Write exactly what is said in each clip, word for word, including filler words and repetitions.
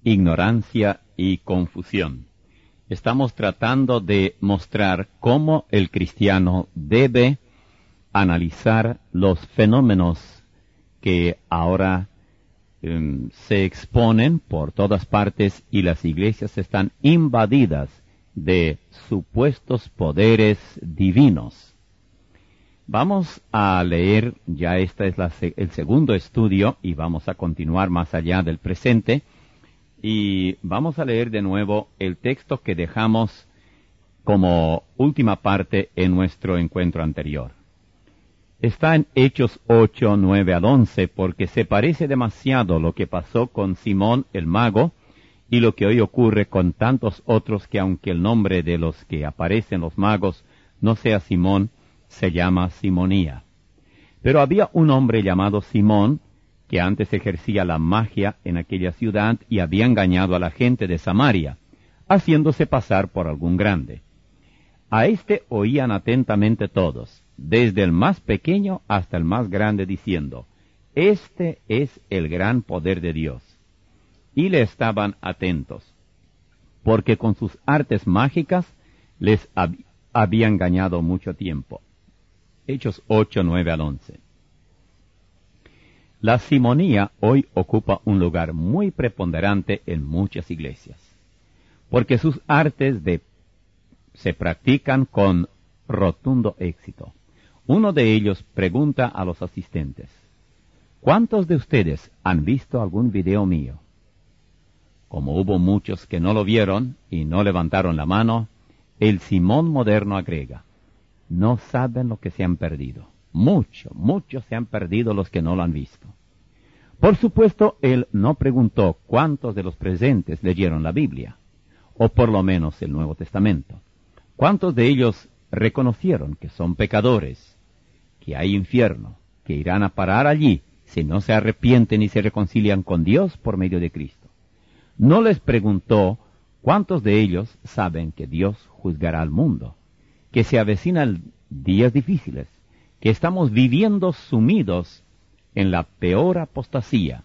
ignorancia y confusión. Estamos tratando de mostrar cómo el cristiano debe analizar los fenómenos que ahora um, se exponen por todas partes y las iglesias están invadidas de supuestos poderes divinos. Vamos a leer, ya este es la, el segundo estudio y vamos a continuar más allá del presente. Y vamos a leer de nuevo el texto que dejamos como última parte en nuestro encuentro anterior. Está en Hechos ocho, nueve al once, porque se parece demasiado lo que pasó con Simón el mago y lo que hoy ocurre con tantos otros que aunque el nombre de los que aparecen los magos no sea Simón, se llama Simonía. Pero había un hombre llamado Simón, que antes ejercía la magia en aquella ciudad y había engañado a la gente de Samaria, haciéndose pasar por algún grande. A éste oían atentamente todos, desde el más pequeño hasta el más grande, diciendo, «Este es el gran poder de Dios». Y le estaban atentos, porque con sus artes mágicas les hab había engañado mucho tiempo. Hechos ocho, nueve al once. La simonía hoy ocupa un lugar muy preponderante en muchas iglesias, porque sus artes de, se practican con rotundo éxito. Uno de ellos pregunta a los asistentes, ¿cuántos de ustedes han visto algún video mío? Como hubo muchos que no lo vieron y no levantaron la mano, el Simón moderno agrega, no saben lo que se han perdido. Mucho, muchos se han perdido los que no lo han visto. Por supuesto, él no preguntó cuántos de los presentes leyeron la Biblia, o por lo menos el Nuevo Testamento. ¿Cuántos de ellos reconocieron que son pecadores, que hay infierno, que irán a parar allí si no se arrepienten y se reconcilian con Dios por medio de Cristo? No les preguntó cuántos de ellos saben que Dios juzgará al mundo, que se avecinan días difíciles, que estamos viviendo sumidos en la peor apostasía.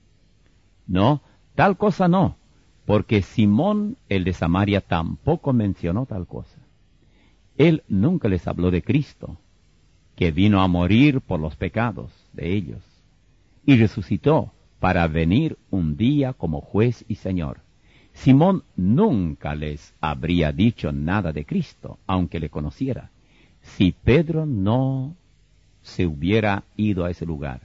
No, tal cosa no, porque Simón el de Samaria tampoco mencionó tal cosa. Él nunca les habló de Cristo, que vino a morir por los pecados de ellos, y resucitó para venir un día como juez y Señor. Simón nunca les habría dicho nada de Cristo, aunque le conociera, si Pedro no se hubiera ido a ese lugar,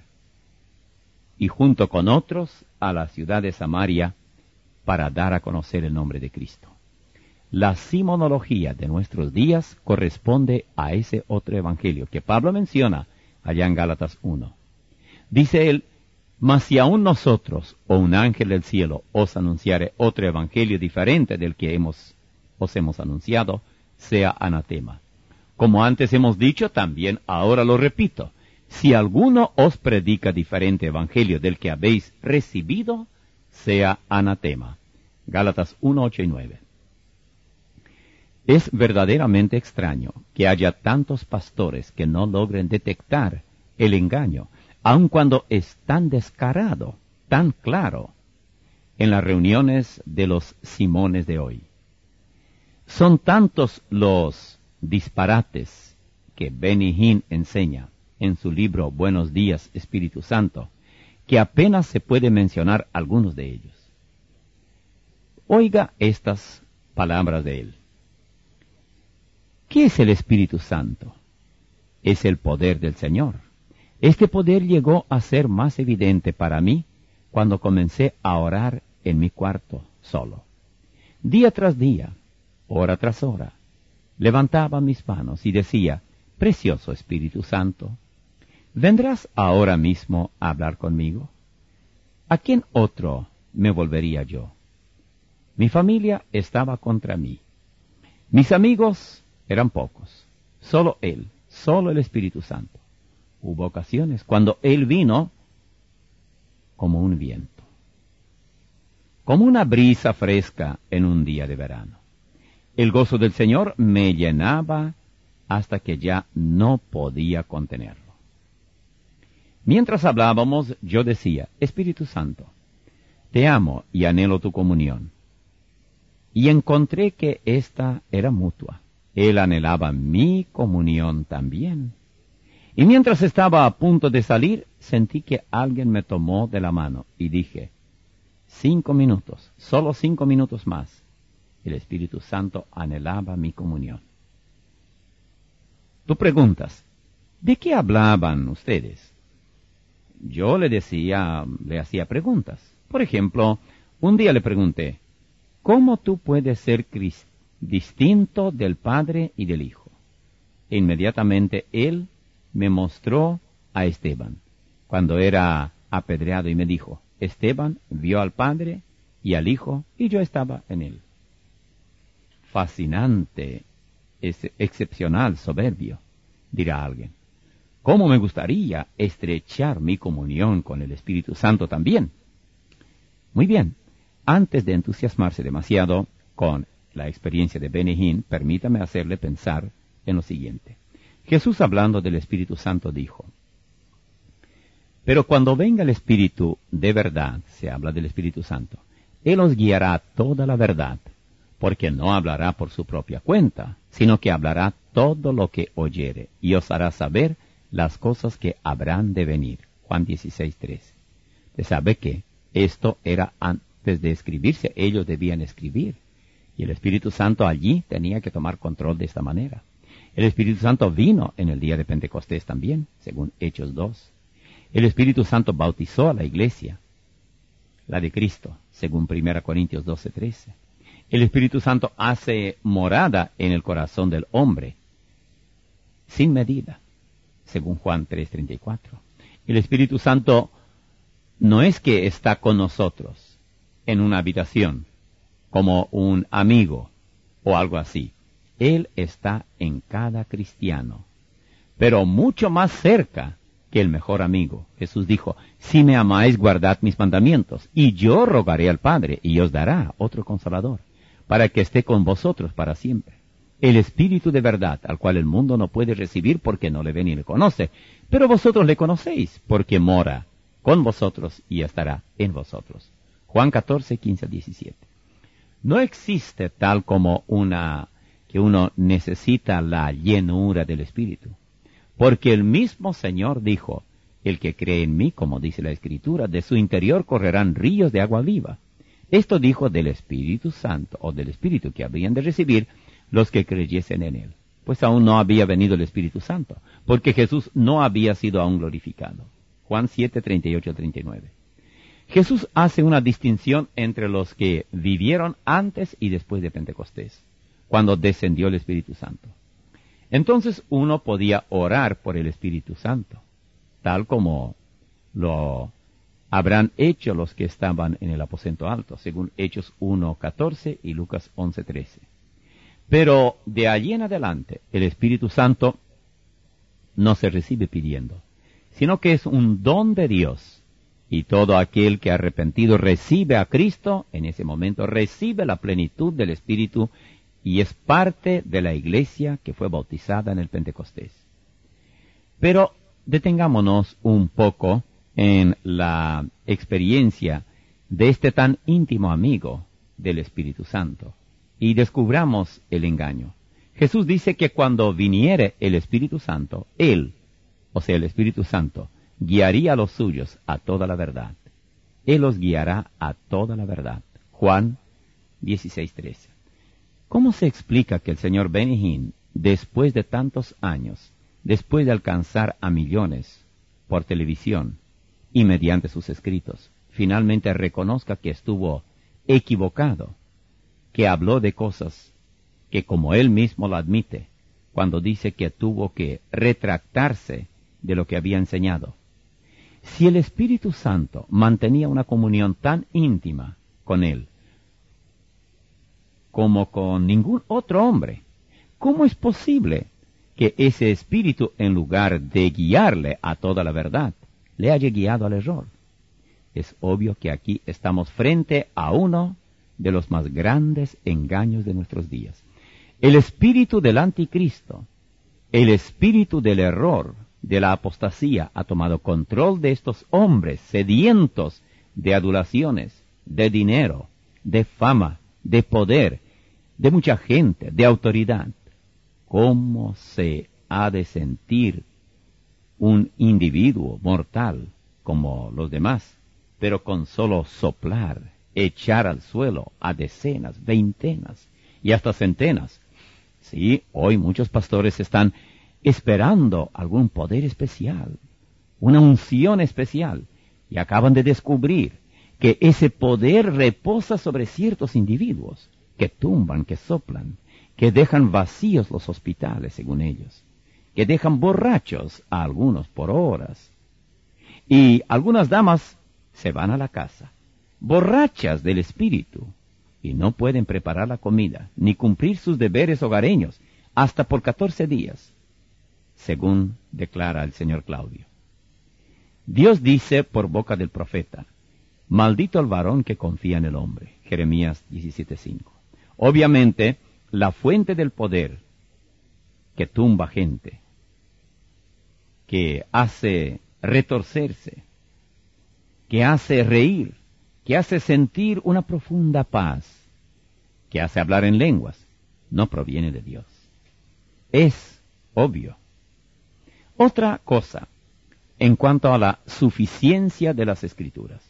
y junto con otros a la ciudad de Samaria, para dar a conocer el nombre de Cristo. La simonología de nuestros días corresponde a ese otro evangelio que Pablo menciona allá en Gálatas uno. Dice él, mas si aún nosotros, o un ángel del cielo, os anunciare otro evangelio diferente del que hemos, os hemos anunciado, sea anatema. Como antes hemos dicho, también ahora lo repito, si alguno os predica diferente evangelio del que habéis recibido, sea anatema. Gálatas uno, ocho y nueve. Es verdaderamente extraño que haya tantos pastores que no logren detectar el engaño, aun cuando es tan descarado, tan claro, en las reuniones de los Simones de hoy. Son tantos los disparates que Benny Hinn enseña en su libro Buenos días, Espíritu Santo, que apenas se puede mencionar algunos de ellos. Oiga estas palabras de él. ¿Qué es el Espíritu Santo? Es el poder del Señor. Este poder llegó a ser más evidente para mí cuando comencé a orar en mi cuarto solo. Día tras día, hora tras hora, levantaba mis manos y decía, precioso Espíritu Santo, ¿vendrás ahora mismo a hablar conmigo? ¿A quién otro me volvería yo? Mi familia estaba contra mí. Mis amigos eran pocos. Solo Él, solo el Espíritu Santo. Hubo ocasiones cuando Él vino como un viento, como una brisa fresca en un día de verano. El gozo del Señor me llenaba hasta que ya no podía contenerlo. Mientras hablábamos, yo decía, Espíritu Santo, te amo y anhelo tu comunión. Y encontré que ésta era mutua. Él anhelaba mi comunión también. Y mientras estaba a punto de salir, sentí que alguien me tomó de la mano y dije, cinco minutos, solo cinco minutos más. El Espíritu Santo anhelaba mi comunión. Tú preguntas, ¿de qué hablaban ustedes? Yo le decía, le hacía preguntas. Por ejemplo, un día le pregunté, ¿cómo tú puedes ser crist- distinto del Padre y del Hijo? E inmediatamente él me mostró a Esteban, cuando era apedreado, y me dijo, Esteban vio al Padre y al Hijo, y yo estaba en él. Fascinante, es excepcional, soberbio, dirá alguien. ¿Cómo me gustaría estrechar mi comunión con el Espíritu Santo también? Muy bien, antes de entusiasmarse demasiado con la experiencia de Benny Hinn, permítame hacerle pensar en lo siguiente. Jesús, hablando del Espíritu Santo, dijo, pero cuando venga el Espíritu de verdad, se habla del Espíritu Santo, Él os guiará a toda la verdad, porque no hablará por su propia cuenta, sino que hablará todo lo que oyere, y os hará saber las cosas que habrán de venir. Juan dieciséis, tres. Se sabe que esto era antes de escribirse, ellos debían escribir, y el Espíritu Santo allí tenía que tomar control de esta manera. El Espíritu Santo vino en el día de Pentecostés también, según Hechos dos. El Espíritu Santo bautizó a la iglesia, la de Cristo, según primera Corintios doce, trece. El Espíritu Santo hace morada en el corazón del hombre, sin medida, según Juan tres, treinta y cuatro. El Espíritu Santo no es que está con nosotros en una habitación, como un amigo o algo así. Él está en cada cristiano, pero mucho más cerca que el mejor amigo. Jesús dijo, si me amáis, guardad mis mandamientos, y yo rogaré al Padre, y os dará otro Consolador, para que esté con vosotros para siempre. El Espíritu de verdad, al cual el mundo no puede recibir porque no le ve ni le conoce, pero vosotros le conocéis, porque mora con vosotros y estará en vosotros. Juan catorce, quince a diecisiete. No existe tal como una que uno necesita la llenura del Espíritu, porque el mismo Señor dijo, el que cree en mí, como dice la Escritura, de su interior correrán ríos de agua viva. Esto dijo del Espíritu Santo, o del Espíritu que habrían de recibir los que creyesen en él, pues aún no había venido el Espíritu Santo, porque Jesús no había sido aún glorificado. Juan siete, treinta y ocho a treinta y nueve. Jesús hace una distinción entre los que vivieron antes y después de Pentecostés, cuando descendió el Espíritu Santo. Entonces uno podía orar por el Espíritu Santo, tal como lo habrán hecho los que estaban en el aposento alto, según Hechos uno, catorce y Lucas once, trece. Pero de allí en adelante, el Espíritu Santo no se recibe pidiendo, sino que es un don de Dios, y todo aquel que arrepentido recibe a Cristo, en ese momento recibe la plenitud del Espíritu y es parte de la iglesia que fue bautizada en el Pentecostés. Pero detengámonos un poco en la experiencia de este tan íntimo amigo del Espíritu Santo y descubramos el engaño. Jesús dice que cuando viniere el Espíritu Santo, Él, o sea el Espíritu Santo, guiaría a los suyos a toda la verdad. Él los guiará a toda la verdad. Juan dieciséis, trece. ¿Cómo se explica que el señor Benny Hinn, después de tantos años, después de alcanzar a millones por televisión y mediante sus escritos, finalmente reconozca que estuvo equivocado, que habló de cosas que, como él mismo lo admite, cuando dice que tuvo que retractarse de lo que había enseñado? Si el Espíritu Santo mantenía una comunión tan íntima con él, como con ningún otro hombre, ¿cómo es posible que ese Espíritu, en lugar de guiarle a toda la verdad, le haya guiado al error? Es obvio que aquí estamos frente a uno de los más grandes engaños de nuestros días. El espíritu del anticristo, el espíritu del error, de la apostasía, ha tomado control de estos hombres sedientos de adulaciones, de dinero, de fama, de poder, de mucha gente, de autoridad. ¿Cómo se ha de sentir un individuo mortal como los demás, pero con solo soplar, echar al suelo a decenas, veintenas y hasta centenas? Sí, hoy muchos pastores están esperando algún poder especial, una unción especial, y acaban de descubrir que ese poder reposa sobre ciertos individuos que tumban, que soplan, que dejan vacíos los hospitales, según ellos, que dejan borrachos a algunos por horas. Y algunas damas se van a la casa, borrachas del espíritu, y no pueden preparar la comida, ni cumplir sus deberes hogareños, hasta por catorce días, según declara el señor Claudio. Dios dice por boca del profeta: maldito el varón que confía en el hombre. Jeremías diecisiete cinco. Obviamente, la fuente del poder que tumba gente, que hace retorcerse, que hace reír, que hace sentir una profunda paz, que hace hablar en lenguas, no proviene de Dios. Es obvio. Otra cosa, en cuanto a la suficiencia de las Escrituras.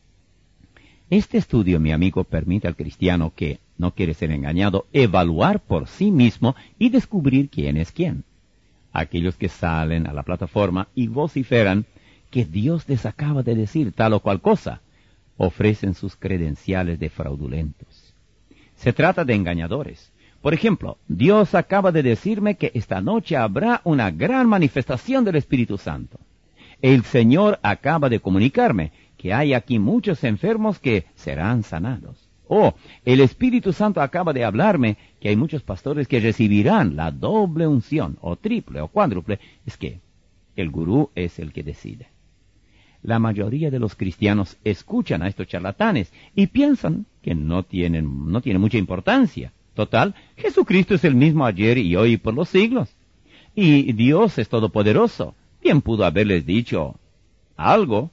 Este estudio, mi amigo, permite al cristiano que no quiere ser engañado evaluar por sí mismo y descubrir quién es quién. Aquellos que salen a la plataforma y vociferan que Dios les acaba de decir tal o cual cosa, ofrecen sus credenciales de fraudulentos. Se trata de engañadores. Por ejemplo, Dios acaba de decirme que esta noche habrá una gran manifestación del Espíritu Santo. El Señor acaba de comunicarme que hay aquí muchos enfermos que serán sanados. Oh, el Espíritu Santo acaba de hablarme que hay muchos pastores que recibirán la doble unción, o triple, o cuádruple. Es que el gurú es el que decide. La mayoría de los cristianos escuchan a estos charlatanes y piensan que no tienen, no tiene mucha importancia. Total, Jesucristo es el mismo ayer y hoy y por los siglos. Y Dios es todopoderoso. Bien pudo haberles dicho algo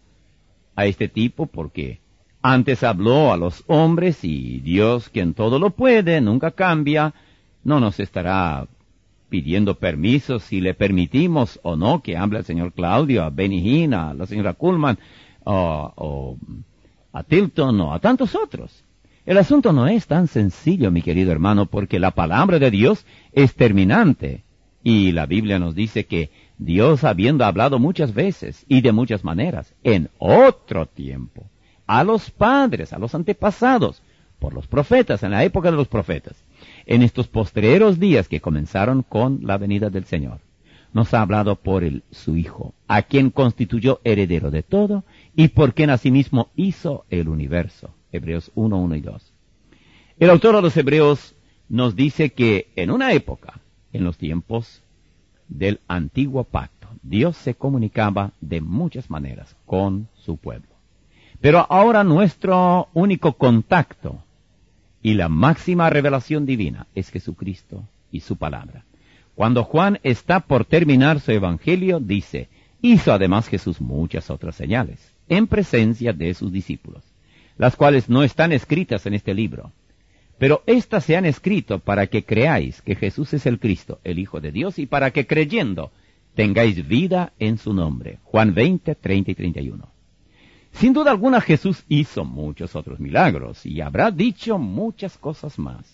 a este tipo, porque antes habló a los hombres, y Dios, quien todo lo puede, nunca cambia, no nos estará pidiendo permiso si le permitimos o no que hable al señor Claudio, a Benny Hinn, a la señora Kuhlman, o, o a Tilton, o a tantos otros. El asunto no es tan sencillo, mi querido hermano, porque la palabra de Dios es terminante, y la Biblia nos dice que Dios, habiendo hablado muchas veces y de muchas maneras, en otro tiempo, a los padres, a los antepasados, por los profetas, en la época de los profetas, en estos postreros días que comenzaron con la venida del Señor, nos ha hablado por el, su Hijo, a quien constituyó heredero de todo, y por quien asimismo hizo el universo. Hebreos uno, uno y dos. El autor de los Hebreos nos dice que en una época, en los tiempos del antiguo pacto, Dios se comunicaba de muchas maneras con su pueblo. Pero ahora nuestro único contacto y la máxima revelación divina es Jesucristo y su palabra. Cuando Juan está por terminar su evangelio, dice: hizo además Jesús muchas otras señales en presencia de sus discípulos, las cuales no están escritas en este libro. Pero éstas se han escrito para que creáis que Jesús es el Cristo, el Hijo de Dios, y para que creyendo tengáis vida en su nombre. Juan veinte, treinta y treinta y uno. Sin duda alguna Jesús hizo muchos otros milagros, y habrá dicho muchas cosas más,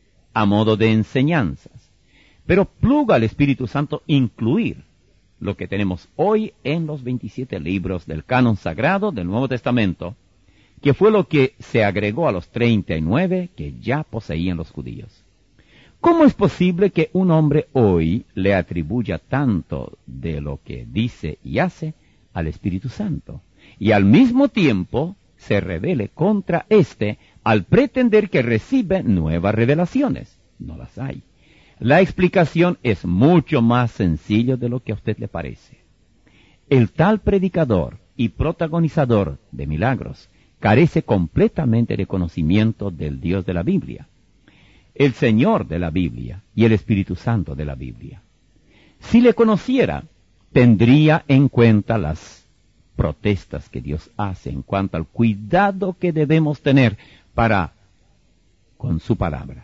a modo de enseñanzas. Pero pluga al Espíritu Santo incluir lo que tenemos hoy en los veintisiete libros del canon sagrado del Nuevo Testamento, que fue lo que se agregó a los treinta y nueve que ya poseían los judíos. ¿Cómo es posible que un hombre hoy le atribuya tanto de lo que dice y hace al Espíritu Santo, y al mismo tiempo se rebele contra éste al pretender que recibe nuevas revelaciones? No las hay. La explicación es mucho más sencilla de lo que a usted le parece. El tal predicador y protagonizador de milagros carece completamente de conocimiento del Dios de la Biblia, el Señor de la Biblia y el Espíritu Santo de la Biblia. Si le conociera, tendría en cuenta las protestas que Dios hace en cuanto al cuidado que debemos tener para con su palabra.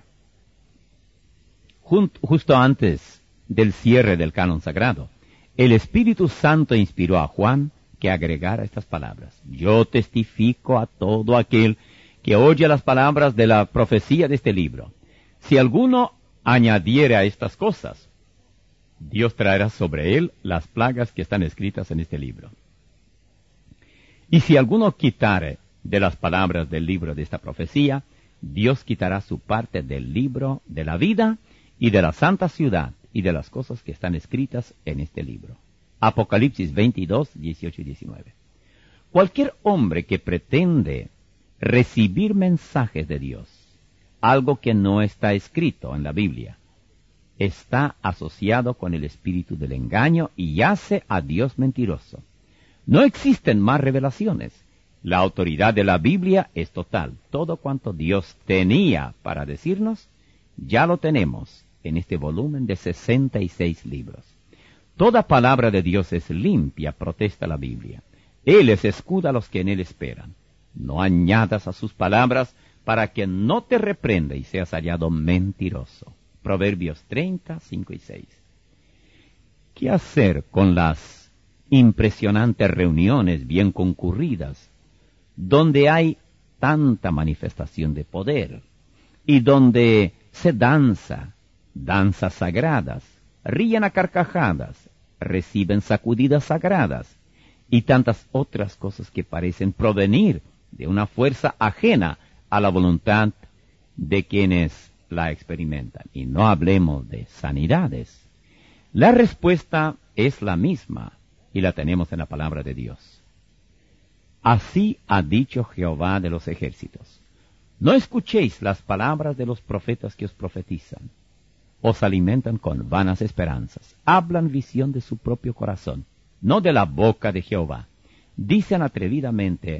Justo antes del cierre del canon sagrado, el Espíritu Santo inspiró a Juan que agregara estas palabras: yo testifico a todo aquel que oye las palabras de la profecía de este libro. Si alguno añadiere a estas cosas, Dios traerá sobre él las plagas que están escritas en este libro. Y si alguno quitare de las palabras del libro de esta profecía, Dios quitará su parte del libro de la vida y de la santa ciudad y de las cosas que están escritas en este libro. Apocalipsis veintidós, dieciocho y diecinueve. Cualquier hombre que pretende recibir mensajes de Dios, algo que no está escrito en la Biblia, está asociado con el espíritu del engaño y hace a Dios mentiroso. No existen más revelaciones. La autoridad de la Biblia es total. Todo cuanto Dios tenía para decirnos, ya lo tenemos en este volumen de sesenta y seis libros. Toda palabra de Dios es limpia, protesta la Biblia. Él es escudo a los que en él esperan. No añadas a sus palabras para que no te reprenda y seas hallado mentiroso. Proverbios treinta, cinco y seis. ¿Qué hacer con las impresionantes reuniones bien concurridas, donde hay tanta manifestación de poder y donde se danza, danzas sagradas, ríen a carcajadas, reciben sacudidas sagradas y tantas otras cosas que parecen provenir de una fuerza ajena a la voluntad de quienes la experimentan? Y no hablemos de sanidades. La respuesta es la misma y la tenemos en la palabra de Dios. Así ha dicho Jehová de los ejércitos: no escuchéis las palabras de los profetas que os profetizan. Os alimentan con vanas esperanzas. Hablan visión de su propio corazón, no de la boca de Jehová. Dicen atrevidamente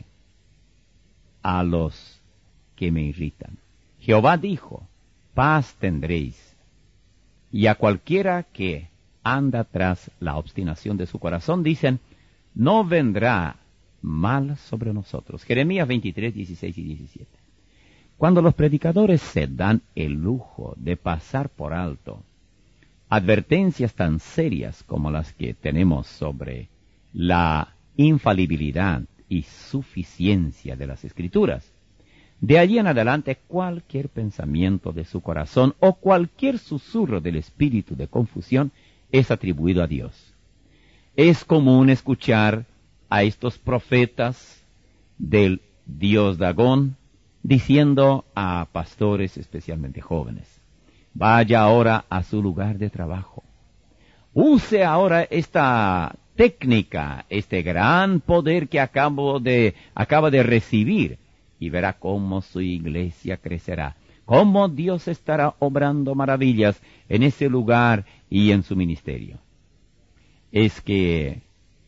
a los que me irritan: Jehová dijo, paz tendréis. Y a cualquiera que anda tras la obstinación de su corazón, dicen, no vendrá mal sobre nosotros. Jeremías veintitrés, dieciséis y diecisiete. Cuando los predicadores se dan el lujo de pasar por alto advertencias tan serias como las que tenemos sobre la infalibilidad y suficiencia de las Escrituras, de allí en adelante cualquier pensamiento de su corazón o cualquier susurro del espíritu de confusión es atribuido a Dios. Es común escuchar a estos profetas del dios Dagón diciendo a pastores, especialmente jóvenes: vaya ahora a su lugar de trabajo. Use ahora esta técnica, este gran poder que acabo de, acaba de recibir, y verá cómo su iglesia crecerá, cómo Dios estará obrando maravillas en ese lugar y en su ministerio. Es que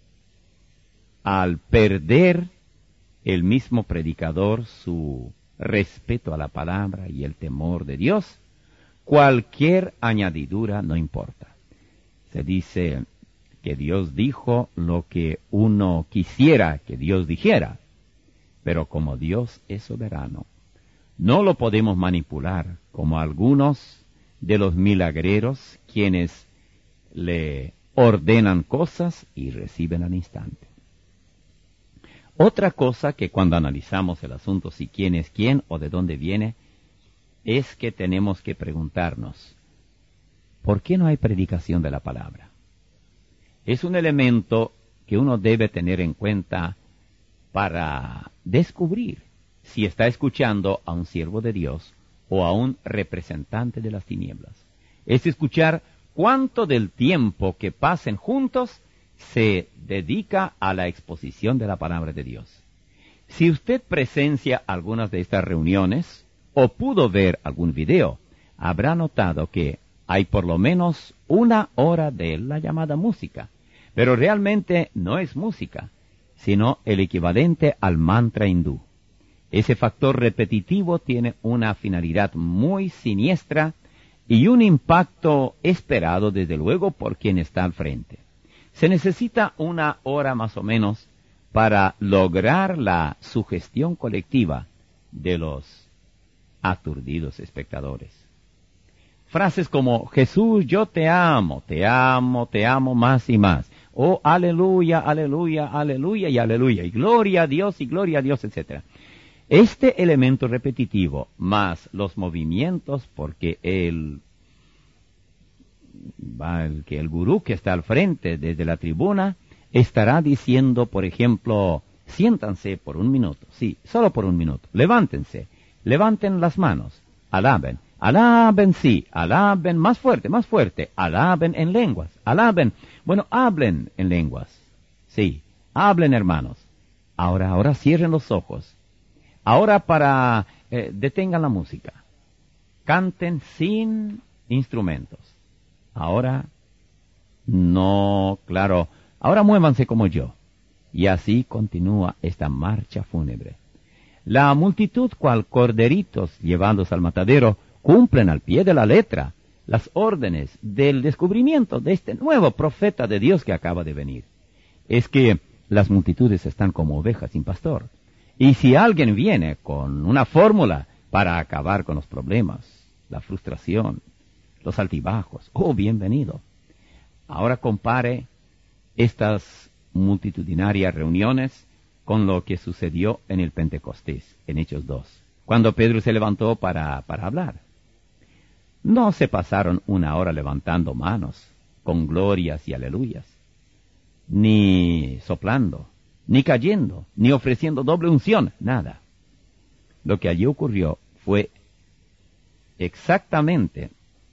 al perder el mismo predicador su respeto a la palabra y el temor de Dios, cualquier añadidura no importa. Se dice que Dios dijo lo que uno quisiera que Dios dijera, pero como Dios es soberano, no lo podemos manipular como algunos de los milagreros quienes le ordenan cosas y reciben al instante. Otra cosa que cuando analizamos el asunto si quién es quién o de dónde viene, es que tenemos que preguntarnos, ¿por qué no hay predicación de la palabra? Es un elemento que uno debe tener en cuenta para descubrir si está escuchando a un siervo de Dios o a un representante de las tinieblas. Es escuchar cuánto del tiempo que pasen juntos se dedica a la exposición de la palabra de Dios. Si usted presencia algunas de estas reuniones o pudo ver algún video, habrá notado que hay por lo menos una hora de la llamada música, pero realmente no es música, sino el equivalente al mantra hindú. Ese factor repetitivo tiene una finalidad muy siniestra y un impacto esperado desde luego por quien está al frente. Se necesita una hora más o menos para lograr la sugestión colectiva de los aturdidos espectadores. Frases como, Jesús, yo te amo, te amo, te amo más y más. Oh, aleluya, aleluya, aleluya y aleluya. Y gloria a Dios y gloria a Dios, etcétera. Este elemento repetitivo, más los movimientos, porque el, va el, que el gurú que está al frente desde la tribuna estará diciendo, por ejemplo, siéntanse por un minuto. Sí, solo por un minuto. Levántense, levanten las manos, alaben. Alaben, sí, alaben, más fuerte, más fuerte, alaben en lenguas, alaben, bueno, hablen en lenguas, sí, hablen hermanos. Ahora, ahora cierren los ojos, ahora para, eh, detengan la música, canten sin instrumentos, ahora, no, claro, ahora muévanse como yo, y así continúa esta marcha fúnebre. La multitud, cual corderitos llevándose al matadero, cumplen al pie de la letra las órdenes del descubrimiento de este nuevo profeta de Dios que acaba de venir. Es que las multitudes están como ovejas sin pastor. Y si alguien viene con una fórmula para acabar con los problemas, la frustración, los altibajos, oh, bienvenido. Ahora compare estas multitudinarias reuniones con lo que sucedió en el Pentecostés, en Hechos dos, cuando Pedro se levantó para, para hablar. No se pasaron una hora levantando manos, con glorias y aleluyas, ni soplando, ni cayendo, ni ofreciendo doble unción, nada. Lo que allí ocurrió fue exactamente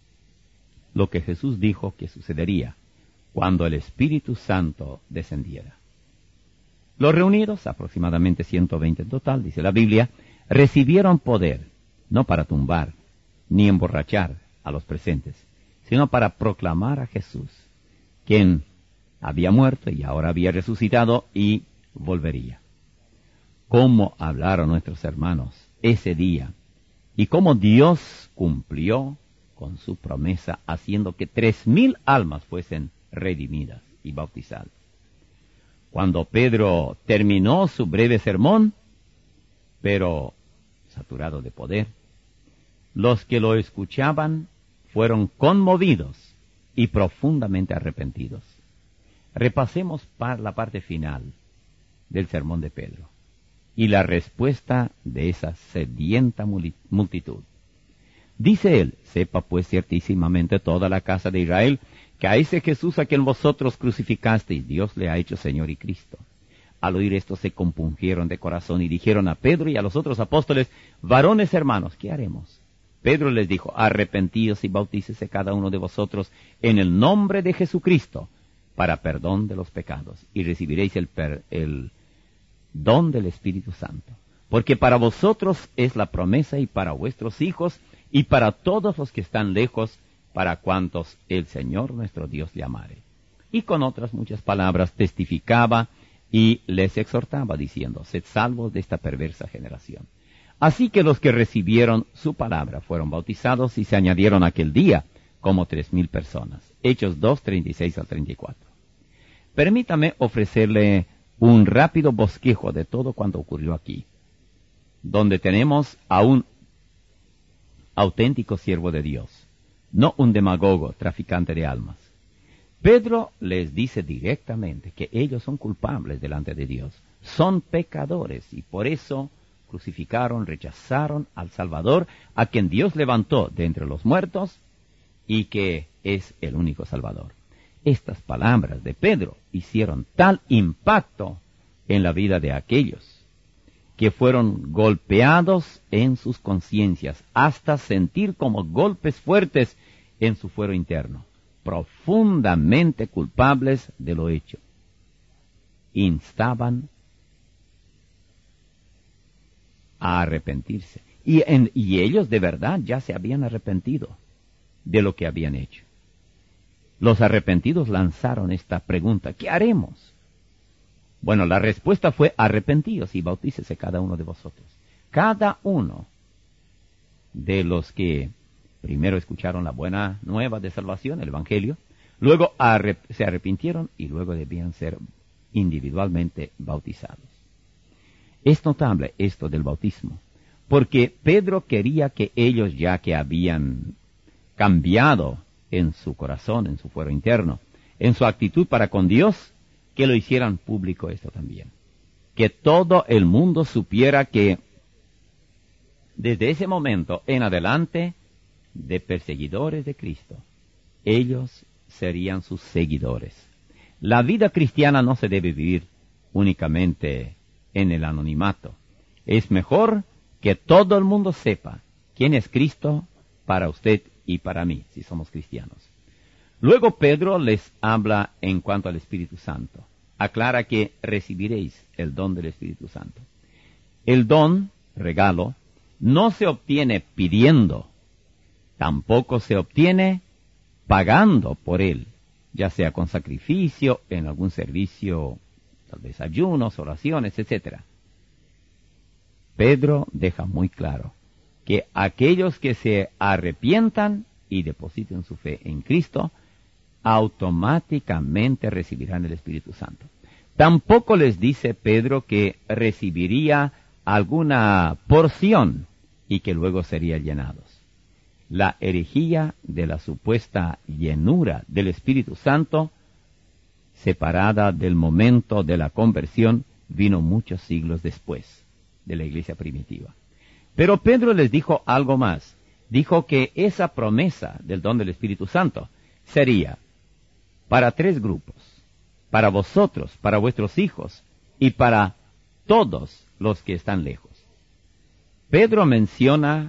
lo que Jesús dijo que sucedería cuando el Espíritu Santo descendiera. Los reunidos, aproximadamente ciento veinte en total, dice la Biblia, recibieron poder, no para tumbar, ni emborrachar a los presentes, sino para proclamar a Jesús, quien había muerto y ahora había resucitado y volvería. Cómo hablaron nuestros hermanos ese día, y cómo Dios cumplió con su promesa, haciendo que tres mil almas fuesen redimidas y bautizadas. Cuando Pedro terminó su breve sermón, pero saturado de poder, los que lo escuchaban fueron conmovidos y profundamente arrepentidos. Repasemos par la parte final del sermón de Pedro y la respuesta de esa sedienta multitud. Dice él, sepa pues ciertísimamente toda la casa de Israel, que a ese Jesús a quien vosotros crucificasteis, Dios le ha hecho Señor y Cristo. Al oír esto se compungieron de corazón y dijeron a Pedro y a los otros apóstoles, varones hermanos, ¿qué haremos? Pedro les dijo, arrepentíos y bautícese cada uno de vosotros en el nombre de Jesucristo para perdón de los pecados, y recibiréis el, per, el don del Espíritu Santo. Porque para vosotros es la promesa y para vuestros hijos y para todos los que están lejos, para cuantos el Señor nuestro Dios llamare. Y con otras muchas palabras testificaba y les exhortaba diciendo, sed salvos de esta perversa generación. Así que los que recibieron su palabra fueron bautizados y se añadieron aquel día como tres mil personas. Hechos dos, treinta y seis al treinta y cuatro. Permítame ofrecerle un rápido bosquejo de todo cuanto ocurrió aquí, donde tenemos a un auténtico siervo de Dios, no un demagogo, traficante de almas. Pedro les dice directamente que ellos son culpables delante de Dios, son pecadores y por eso crucificaron, rechazaron al Salvador, a quien Dios levantó de entre los muertos y que es el único Salvador. Estas palabras de Pedro hicieron tal impacto en la vida de aquellos que fueron golpeados en sus conciencias hasta sentir como golpes fuertes en su fuero interno, profundamente culpables de lo hecho. Instaban a arrepentirse. Y, en, y ellos de verdad ya se habían arrepentido de lo que habían hecho. Los arrepentidos lanzaron esta pregunta, ¿qué haremos? Bueno, la respuesta fue, arrepentíos y bautícese cada uno de vosotros. Cada uno de los que primero escucharon la buena nueva de salvación, el Evangelio, luego arrep- se arrepintieron y luego debían ser individualmente bautizados. Es notable esto del bautismo, porque Pedro quería que ellos, ya que habían cambiado en su corazón, en su fuero interno, en su actitud para con Dios, que lo hicieran público esto también. Que todo el mundo supiera que desde ese momento en adelante, de perseguidores de Cristo, ellos serían sus seguidores. La vida cristiana no se debe vivir únicamente en el anonimato. Es mejor que todo el mundo sepa quién es Cristo para usted y para mí, si somos cristianos. Luego Pedro les habla en cuanto al Espíritu Santo. Aclara que recibiréis el don del Espíritu Santo. El don, regalo, no se obtiene pidiendo, tampoco se obtiene pagando por él, ya sea con sacrificio, en algún servicio, tal vez ayunos, oraciones, etcétera. Pedro deja muy claro que aquellos que se arrepientan y depositen su fe en Cristo, automáticamente recibirán el Espíritu Santo. Tampoco les dice Pedro que recibiría alguna porción y que luego serían llenados. La herejía de la supuesta llenura del Espíritu Santo, separada del momento de la conversión, vino muchos siglos después de la iglesia primitiva. Pero Pedro les dijo algo más. Dijo que esa promesa del don del Espíritu Santo sería para tres grupos: para vosotros, para vuestros hijos y para todos los que están lejos. Pedro menciona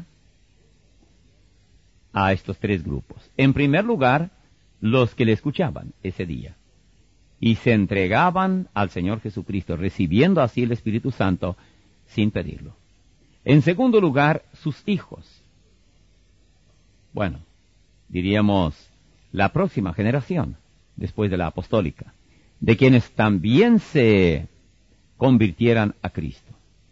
a estos tres grupos. En primer lugar, los que le escuchaban ese día y se entregaban al Señor Jesucristo, recibiendo así el Espíritu Santo sin pedirlo. En segundo lugar, sus hijos. Bueno, diríamos la próxima generación, después de la apostólica, de quienes también se convirtieran a Cristo.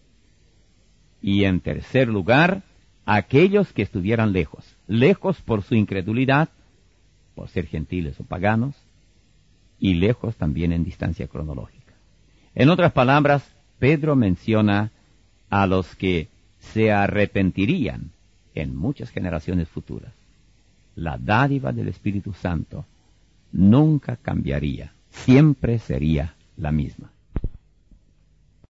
Y en tercer lugar, aquellos que estuvieran lejos, lejos por su incredulidad, por ser gentiles o paganos, y lejos también en distancia cronológica. En otras palabras, Pedro menciona a los que se arrepentirían en muchas generaciones futuras. La dádiva del Espíritu Santo nunca cambiaría, siempre sería la misma.